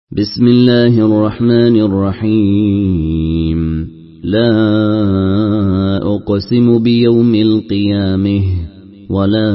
بسم الله الرحمن الرحيم. لا أقسم بيوم القيامة ولا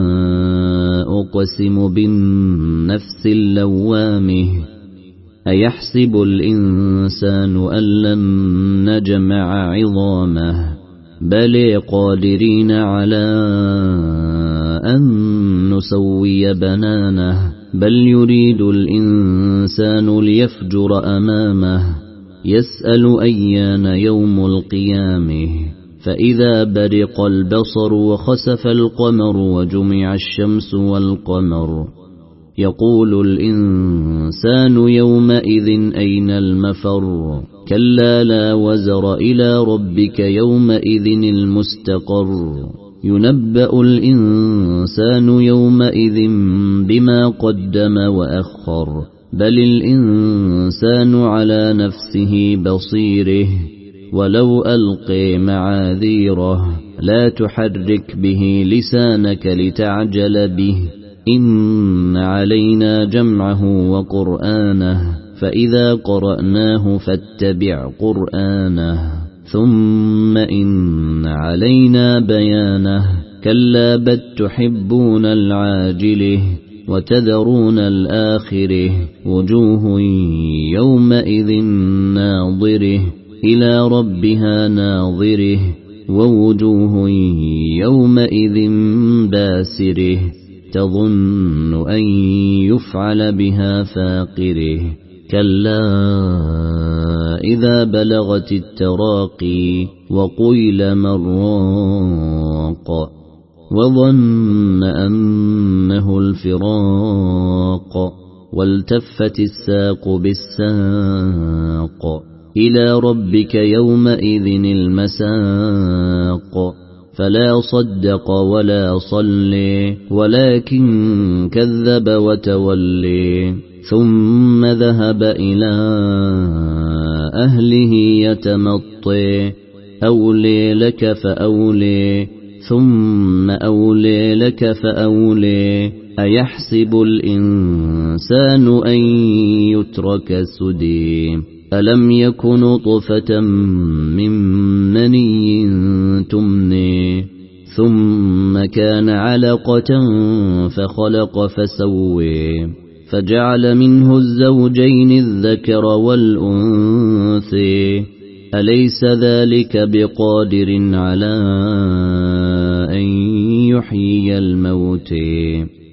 أقسم بالنفس اللوامة. أيحسب الإنسان أن لن نجمع عظامه بل قادرين على أن نسوي بنانه بل يريد الإنسان ليفجر أمامه يسأل أيان يوم القيامة فإذا برق البصر وخسف القمر وجمع الشمس والقمر يقول الإنسان يومئذ أين المفر كلا لا وزر إلى ربك يومئذ المستقر ينبأ الإنسان يومئذ بما قدم وأخر بل الإنسان على نفسه بصيره ولو ألقي معاذيره لا تحرك به لسانك لتعجل به إن علينا جمعه وقرآنه فإذا قرأناه فاتبع قرآنه ثم إن علينا بيانه كلا بل تحبون العاجله وتذرون الآخره وجوه يومئذ ناظره إلى ربها ناظره ووجوه يومئذ باسره تظن أن يفعل بها فاقره كلا إذا بلغت التراقي وقيل من راق وظن أنه الفراق والتفت الساق بالساق إلى ربك يومئذ المساق فلا صدق ولا صلي ولكن كذب وتولي ثم ذهب إلى أهله يتمطي أولي لك فأولي ثم أولي لك فأولي أيحسب الإنسان أن يترك سدي ألم يكن طفة من مني تمني ثم كان علقة فخلق فسوي فجعل منه الزوجين الذكر والأنثى أليس ذلك بقادر على أن يحيي الموتى